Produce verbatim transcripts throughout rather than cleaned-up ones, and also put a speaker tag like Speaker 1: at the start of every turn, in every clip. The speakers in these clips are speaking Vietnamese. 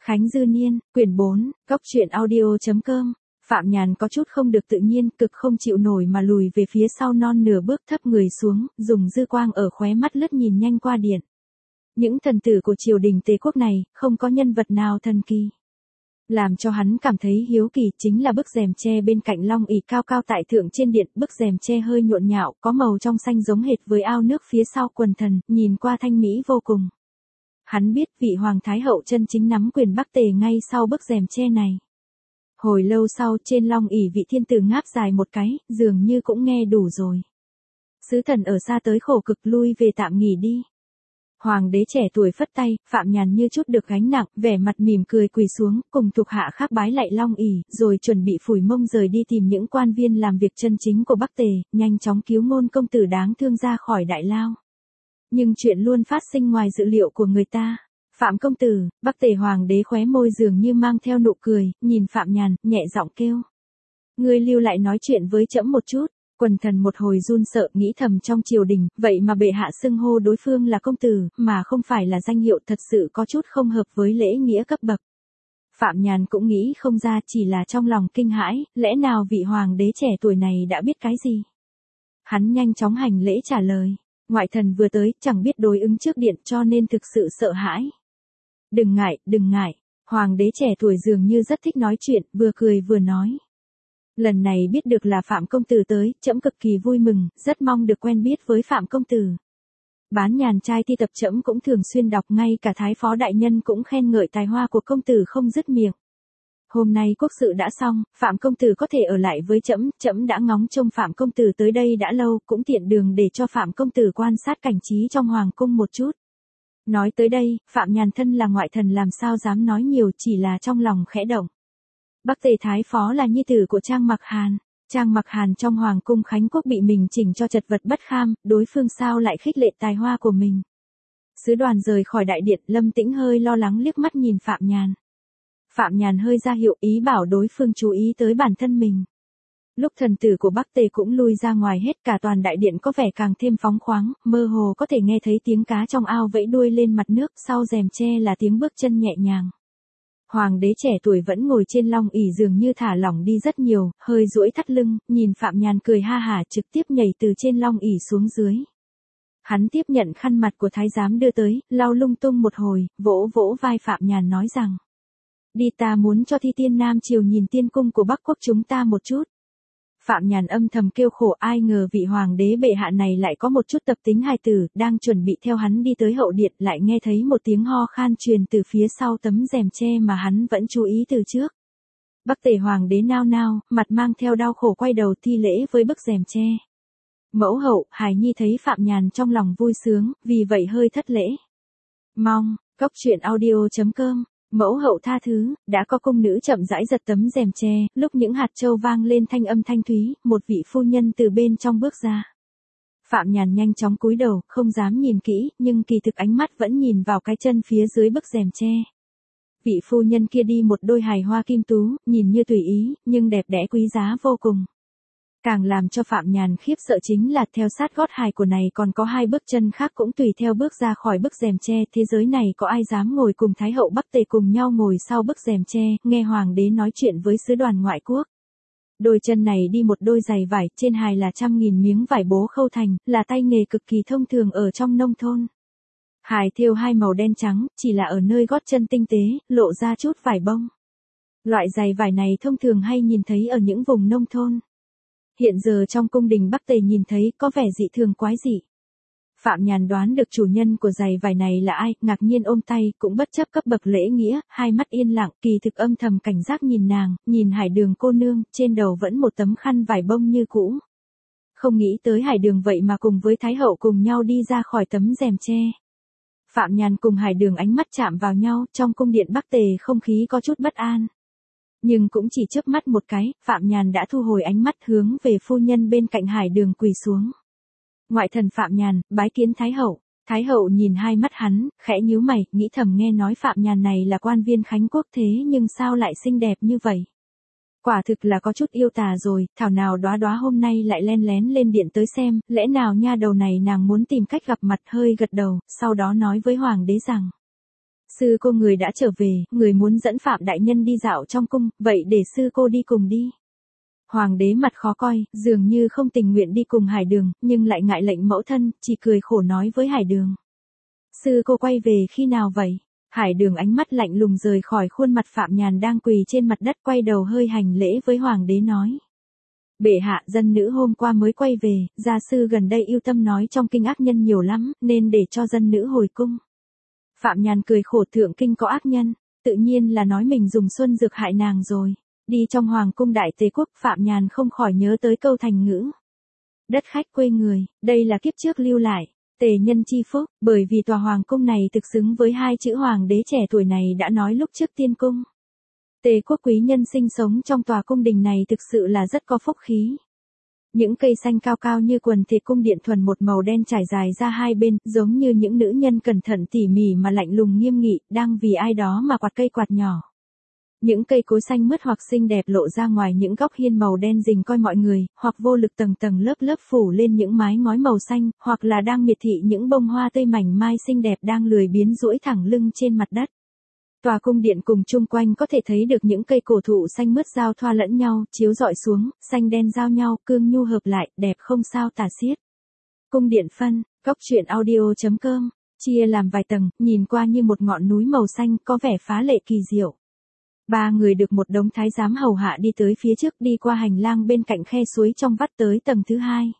Speaker 1: Khánh Dư Niên, quyển bốn, góc truyện audio.com. Phạm Nhàn có chút không được tự nhiên, cực không chịu nổi mà lùi về phía sau non nửa bước, thấp người xuống, dùng dư quang ở khóe mắt lướt nhìn nhanh qua điện. Những thần tử của triều đình Tề quốc này, không có nhân vật nào thần kỳ. Làm cho hắn cảm thấy hiếu kỳ chính là bức rèm tre bên cạnh long ỷ cao cao tại thượng trên điện, bức rèm tre hơi nhộn nhạo, có màu trong xanh giống hệt với ao nước phía sau quần thần, nhìn qua thanh mỹ vô cùng. Hắn biết vị hoàng thái hậu chân chính nắm quyền Bắc Tề ngay sau bức rèm tre này. Hồi lâu sau, trên long ỷ vị thiên tử ngáp dài một cái, dường như cũng nghe đủ rồi. Sứ thần ở xa tới khổ cực, lui về tạm nghỉ đi. Hoàng đế trẻ tuổi phất tay, Phạm Nhàn như chút được gánh nặng, vẻ mặt mỉm cười quỳ xuống, cùng thuộc hạ khác bái lạy long ỷ, rồi chuẩn bị phủi mông rời đi tìm những quan viên làm việc chân chính của Bắc Tề, nhanh chóng cứu ngôn công tử đáng thương ra khỏi đại lao. Nhưng chuyện luôn phát sinh ngoài dự liệu của người ta. Phạm công tử, Bắc Tề hoàng đế khóe môi dường như mang theo nụ cười, nhìn Phạm Nhàn, nhẹ giọng kêu. Ngươi lưu lại nói chuyện với trẫm một chút. Quần thần một hồi run sợ, nghĩ thầm trong triều đình, vậy mà bệ hạ xưng hô đối phương là công tử, mà không phải là danh hiệu, thật sự có chút không hợp với lễ nghĩa cấp bậc. Phạm Nhàn cũng nghĩ không ra, chỉ là trong lòng kinh hãi, lẽ nào vị hoàng đế trẻ tuổi này đã biết cái gì? Hắn nhanh chóng hành lễ trả lời. Ngoại thần vừa tới, chẳng biết đối ứng trước điện cho nên thực sự sợ hãi. Đừng ngại, đừng ngại. Hoàng đế trẻ tuổi dường như rất thích nói chuyện, vừa cười vừa nói. Lần này biết được là Phạm công tử tới, trẫm cực kỳ vui mừng, rất mong được quen biết với Phạm công tử. Bán nhàn trai thi tập trẫm cũng thường xuyên đọc, ngay cả thái phó đại nhân cũng khen ngợi tài hoa của công tử không dứt miệng. Hôm nay quốc sự đã xong, Phạm công tử có thể ở lại với trẫm, trẫm đã ngóng trông Phạm công tử tới đây đã lâu, cũng tiện đường để cho Phạm công tử quan sát cảnh trí trong hoàng cung một chút. Nói tới đây, Phạm Nhàn thân là ngoại thần làm sao dám nói nhiều, chỉ là trong lòng khẽ động. Bắc Tề thái phó là nhi tử của Trang Mặc Hàn. Trang Mặc Hàn trong hoàng cung Khánh Quốc bị mình chỉnh cho chật vật bất kham, đối phương sao lại khích lệ tài hoa của mình. Sứ đoàn rời khỏi đại điện, Lâm Tĩnh hơi lo lắng liếc mắt nhìn Phạm Nhàn. Phạm Nhàn hơi ra hiệu ý bảo đối phương chú ý tới bản thân mình. Lúc thần tử của Bắc Tề cũng lui ra ngoài hết, cả toàn đại điện có vẻ càng thêm phóng khoáng, mơ hồ có thể nghe thấy tiếng cá trong ao vẫy đuôi lên mặt nước, sau rèm tre là tiếng bước chân nhẹ nhàng. Hoàng đế trẻ tuổi vẫn ngồi trên long ỷ dường như thả lỏng đi rất nhiều, hơi duỗi thắt lưng, nhìn Phạm Nhàn cười ha hả, trực tiếp nhảy từ trên long ỷ xuống dưới. Hắn tiếp nhận khăn mặt của thái giám đưa tới, lau lung tung một hồi, vỗ vỗ vai Phạm Nhàn nói rằng. Đi, ta muốn cho Thi Tiên Nam Triều nhìn tiên cung của Bắc Quốc chúng ta một chút. Phạm Nhàn âm thầm kêu khổ, ai ngờ vị hoàng đế bệ hạ này lại có một chút tập tính hài tử, đang chuẩn bị theo hắn đi tới hậu điện, lại nghe thấy một tiếng ho khan truyền từ phía sau tấm rèm tre mà hắn vẫn chú ý từ trước. Bắc Tề hoàng đế nao nao, mặt mang theo đau khổ quay đầu thi lễ với bức rèm tre. Mẫu hậu, hài nhi thấy Phạm Nhàn trong lòng vui sướng, vì vậy hơi thất lễ. Mong, góc truyện audio.com. Mẫu hậu tha thứ, đã có cung nữ chậm rãi giật tấm rèm tre, lúc những hạt châu vang lên thanh âm thanh thúy, một vị phu nhân từ bên trong bước ra. Phạm Nhàn nhanh chóng cúi đầu, không dám nhìn kỹ, nhưng kỳ thực ánh mắt vẫn nhìn vào cái chân phía dưới bức rèm tre. Vị phu nhân kia đi một đôi hài hoa kim tú, nhìn như tùy ý, nhưng đẹp đẽ quý giá vô cùng. Càng làm cho Phạm Nhàn khiếp sợ chính là theo sát gót hài của này còn có hai bước chân khác cũng tùy theo bước ra khỏi bức rèm tre. Thế giới này có ai dám ngồi cùng Thái hậu Bắc Tề cùng nhau ngồi sau bức rèm tre, nghe hoàng đế nói chuyện với sứ đoàn ngoại quốc. Đôi chân này đi một đôi giày vải, trên hài là trăm nghìn miếng vải bố khâu thành, là tay nghề cực kỳ thông thường ở trong nông thôn. Hài thêu hai màu đen trắng, chỉ là ở nơi gót chân tinh tế, lộ ra chút vải bông. Loại giày vải này thông thường hay nhìn thấy ở những vùng nông thôn. Hiện giờ trong cung đình Bắc Tề nhìn thấy có vẻ dị thường quái dị. Phạm Nhàn đoán được chủ nhân của giày vải này là ai, ngạc nhiên ôm tay, cũng bất chấp cấp bậc lễ nghĩa, hai mắt yên lặng, kỳ thực âm thầm cảnh giác nhìn nàng, nhìn Hải Đường cô nương, trên đầu vẫn một tấm khăn vải bông như cũ. Không nghĩ tới Hải Đường vậy mà cùng với Thái hậu cùng nhau đi ra khỏi tấm rèm tre. Phạm Nhàn cùng Hải Đường ánh mắt chạm vào nhau, trong cung điện Bắc Tề không khí có chút bất an. Nhưng cũng chỉ chớp mắt một cái, Phạm Nhàn đã thu hồi ánh mắt hướng về phu nhân bên cạnh Hải Đường quỳ xuống. Ngoại thần Phạm Nhàn, bái kiến Thái hậu. Thái hậu nhìn hai mắt hắn, khẽ nhíu mày, nghĩ thầm nghe nói Phạm Nhàn này là quan viên Khánh Quốc thế nhưng sao lại xinh đẹp như vậy. Quả thực là có chút yêu tà rồi, thảo nào đóa đóa hôm nay lại len lén lên điện tới xem, lẽ nào nha đầu này nàng muốn tìm cách gặp mặt, hơi gật đầu, sau đó nói với hoàng đế rằng. Sư cô người đã trở về, người muốn dẫn Phạm đại nhân đi dạo trong cung, vậy để sư cô đi cùng đi. Hoàng đế mặt khó coi, dường như không tình nguyện đi cùng Hải Đường, nhưng lại ngại lệnh mẫu thân, chỉ cười khổ nói với Hải Đường. Sư cô quay về khi nào vậy? Hải Đường ánh mắt lạnh lùng rời khỏi khuôn mặt Phạm Nhàn đang quỳ trên mặt đất, quay đầu hơi hành lễ với Hoàng đế nói. Bệ hạ, dân nữ hôm qua mới quay về, gia sư gần đây yêu tâm nói trong kinh ác nhân nhiều lắm, nên để cho dân nữ hồi cung. Phạm Nhàn cười khổ, thượng kinh có ác nhân, tự nhiên là nói mình dùng xuân dược hại nàng rồi. Đi trong hoàng cung đại tế quốc, Phạm Nhàn không khỏi nhớ tới câu thành ngữ. Đất khách quê người, đây là kiếp trước lưu lại, tề nhân chi phúc, bởi vì tòa hoàng cung này thực xứng với hai chữ hoàng đế trẻ tuổi này đã nói lúc trước tiên cung. Tề quốc quý nhân sinh sống trong tòa cung đình này thực sự là rất có phúc khí. Những cây xanh cao cao như quần thể cung điện thuần một màu đen trải dài ra hai bên, giống như những nữ nhân cẩn thận tỉ mỉ mà lạnh lùng nghiêm nghị, đang vì ai đó mà quạt cây quạt nhỏ. Những cây cối xanh mướt hoặc xinh đẹp lộ ra ngoài những góc hiên màu đen rình coi mọi người, hoặc vô lực tầng tầng lớp lớp phủ lên những mái ngói màu xanh, hoặc là đang miệt thị những bông hoa tươi mảnh mai xinh đẹp đang lười biếng duỗi thẳng lưng trên mặt đất. Tòa cung điện cùng chung quanh có thể thấy được những cây cổ thụ xanh mướt giao thoa lẫn nhau, chiếu rọi xuống, xanh đen giao nhau, cương nhu hợp lại, đẹp không sao tả xiết. Cung điện phân, góc truyện audio chấm com, chia làm vài tầng, nhìn qua như một ngọn núi màu xanh, có vẻ phá lệ kỳ diệu. Ba người được một đống thái giám hầu hạ đi tới phía trước, đi qua hành lang bên cạnh khe suối trong vắt tới tầng thứ hai.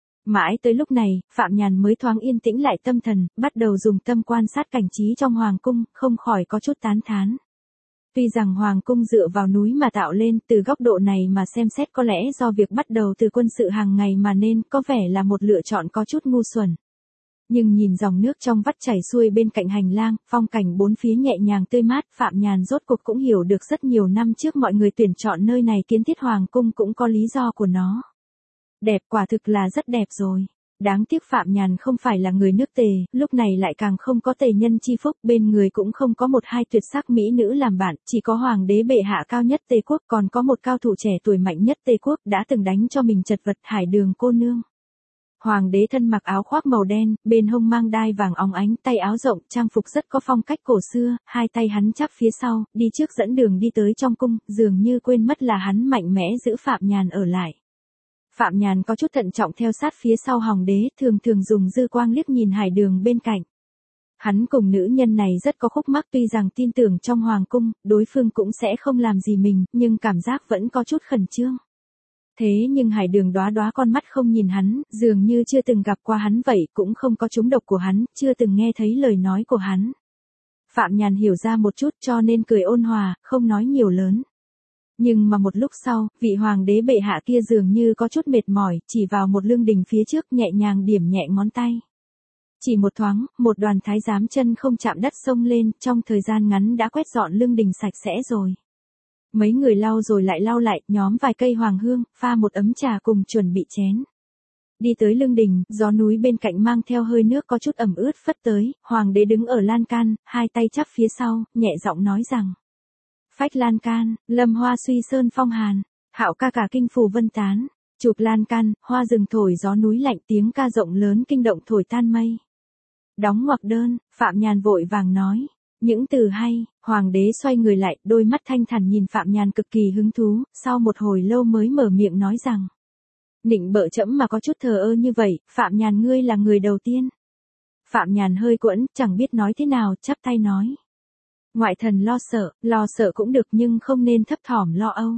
Speaker 1: Mãi tới lúc này, Phạm Nhàn mới thoáng yên tĩnh lại tâm thần, bắt đầu dùng tâm quan sát cảnh trí trong hoàng cung, không khỏi có chút tán thán. Tuy rằng hoàng cung dựa vào núi mà tạo lên, từ góc độ này mà xem xét có lẽ do việc bắt đầu từ quân sự hàng ngày mà nên có vẻ là một lựa chọn có chút ngu xuẩn. Nhưng nhìn dòng nước trong vắt chảy xuôi bên cạnh hành lang, phong cảnh bốn phía nhẹ nhàng tươi mát, Phạm Nhàn rốt cuộc cũng hiểu được rất nhiều năm trước mọi người tuyển chọn nơi này kiến thiết hoàng cung cũng có lý do của nó. Đẹp, quả thực là rất đẹp rồi. Đáng tiếc Phạm Nhàn không phải là người nước Tề, lúc này lại càng không có tề nhân chi phúc, bên người cũng không có một hai tuyệt sắc mỹ nữ làm bạn, chỉ có hoàng đế bệ hạ cao nhất Tề quốc, còn có một cao thủ trẻ tuổi mạnh nhất Tề quốc đã từng đánh cho mình chật vật, Hải Đường cô nương. Hoàng đế thân mặc áo khoác màu đen, bên hông mang đai vàng óng ánh, tay áo rộng, trang phục rất có phong cách cổ xưa, hai tay hắn chắp phía sau, đi trước dẫn đường đi tới trong cung, dường như quên mất là hắn mạnh mẽ giữ Phạm Nhàn ở lại. Phạm Nhàn có chút thận trọng theo sát phía sau hoàng đế, thường thường dùng dư quang liếc nhìn Hải Đường bên cạnh. Hắn cùng nữ nhân này rất có khúc mắc, tuy rằng tin tưởng trong hoàng cung, đối phương cũng sẽ không làm gì mình, nhưng cảm giác vẫn có chút khẩn trương. Thế nhưng Hải Đường đóa đóa con mắt không nhìn hắn, dường như chưa từng gặp qua hắn vậy, cũng không có trúng độc của hắn, chưa từng nghe thấy lời nói của hắn. Phạm Nhàn hiểu ra một chút cho nên cười ôn hòa, không nói nhiều lớn. Nhưng mà một lúc sau, vị hoàng đế bệ hạ kia dường như có chút mệt mỏi, chỉ vào một lương đình phía trước nhẹ nhàng điểm nhẹ ngón tay. Chỉ một thoáng, một đoàn thái giám chân không chạm đất xông lên, trong thời gian ngắn đã quét dọn lương đình sạch sẽ rồi. Mấy người lau rồi lại lau lại, nhóm vài cây hoàng hương, pha một ấm trà cùng chuẩn bị chén. Đi tới lương đình, gió núi bên cạnh mang theo hơi nước có chút ẩm ướt phất tới, hoàng đế đứng ở lan can, hai tay chắp phía sau, nhẹ giọng nói rằng. Phách lan can, lâm hoa suy sơn phong hàn, hạo ca cả kinh phù vân tán, chụp lan can, hoa rừng thổi gió núi lạnh, tiếng ca rộng lớn kinh động thổi tan mây. Đóng ngoặc đơn, Phạm Nhàn vội vàng nói. Những từ hay, hoàng đế xoay người lại, đôi mắt thanh thản nhìn Phạm Nhàn cực kỳ hứng thú, sau một hồi lâu mới mở miệng nói rằng. Nịnh bợ trẫm mà có chút thờ ơ như vậy, Phạm Nhàn ngươi là người đầu tiên. Phạm Nhàn hơi quẫn, chẳng biết nói thế nào, chắp tay nói. Ngoại thần lo sợ, lo sợ cũng được nhưng không nên thấp thỏm lo âu.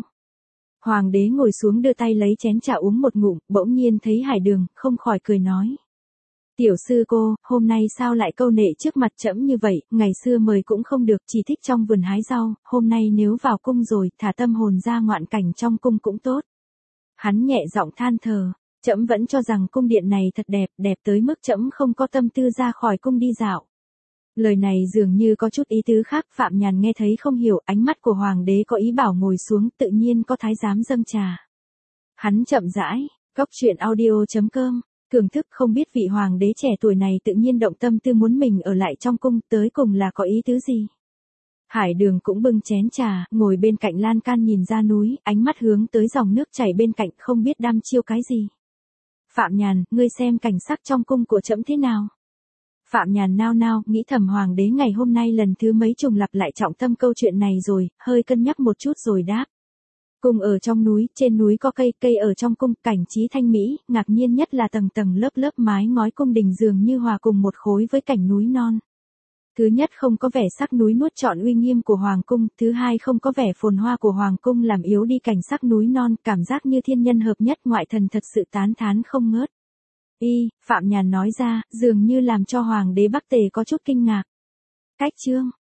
Speaker 1: Hoàng đế ngồi xuống đưa tay lấy chén trà uống một ngụm, bỗng nhiên thấy Hải Đường, không khỏi cười nói. Tiểu sư cô, hôm nay sao lại câu nệ trước mặt trẫm như vậy, ngày xưa mời cũng không được, chỉ thích trong vườn hái rau, hôm nay nếu vào cung rồi, thả tâm hồn ra ngoạn cảnh trong cung cũng tốt. Hắn nhẹ giọng than thờ, trẫm vẫn cho rằng cung điện này thật đẹp, đẹp tới mức trẫm không có tâm tư ra khỏi cung đi dạo. Lời này dường như có chút ý tứ khác, Phạm Nhàn nghe thấy không hiểu, ánh mắt của hoàng đế có ý bảo ngồi xuống, tự nhiên có thái giám dâng trà. Hắn chậm rãi, góc truyện audio chấm com, thưởng thức không biết vị hoàng đế trẻ tuổi này tự nhiên động tâm tư muốn mình ở lại trong cung, tới cùng là có ý tứ gì. Hải Đường cũng bưng chén trà, ngồi bên cạnh lan can nhìn ra núi, ánh mắt hướng tới dòng nước chảy bên cạnh, không biết đăm chiêu cái gì. Phạm Nhàn, ngươi xem cảnh sắc trong cung của trẫm thế nào? Phạm Nhàn nao nao, nghĩ thầm hoàng đế ngày hôm nay lần thứ mấy trùng lặp lại trọng tâm câu chuyện này rồi, hơi cân nhắc một chút rồi đáp. Cung ở trong núi, trên núi có cây, cây ở trong cung, cảnh trí thanh mỹ, ngạc nhiên nhất là tầng tầng lớp lớp mái ngói cung đình dường như hòa cùng một khối với cảnh núi non. Thứ nhất không có vẻ sắc núi nuốt trọn uy nghiêm của hoàng cung, thứ hai không có vẻ phồn hoa của hoàng cung làm yếu đi cảnh sắc núi non, cảm giác như thiên nhân hợp nhất, ngoại thần thật sự tán thán không ngớt. Y, Phạm Nhàn nói ra, dường như làm cho hoàng đế Bắc Tề có chút kinh ngạc. Cách chương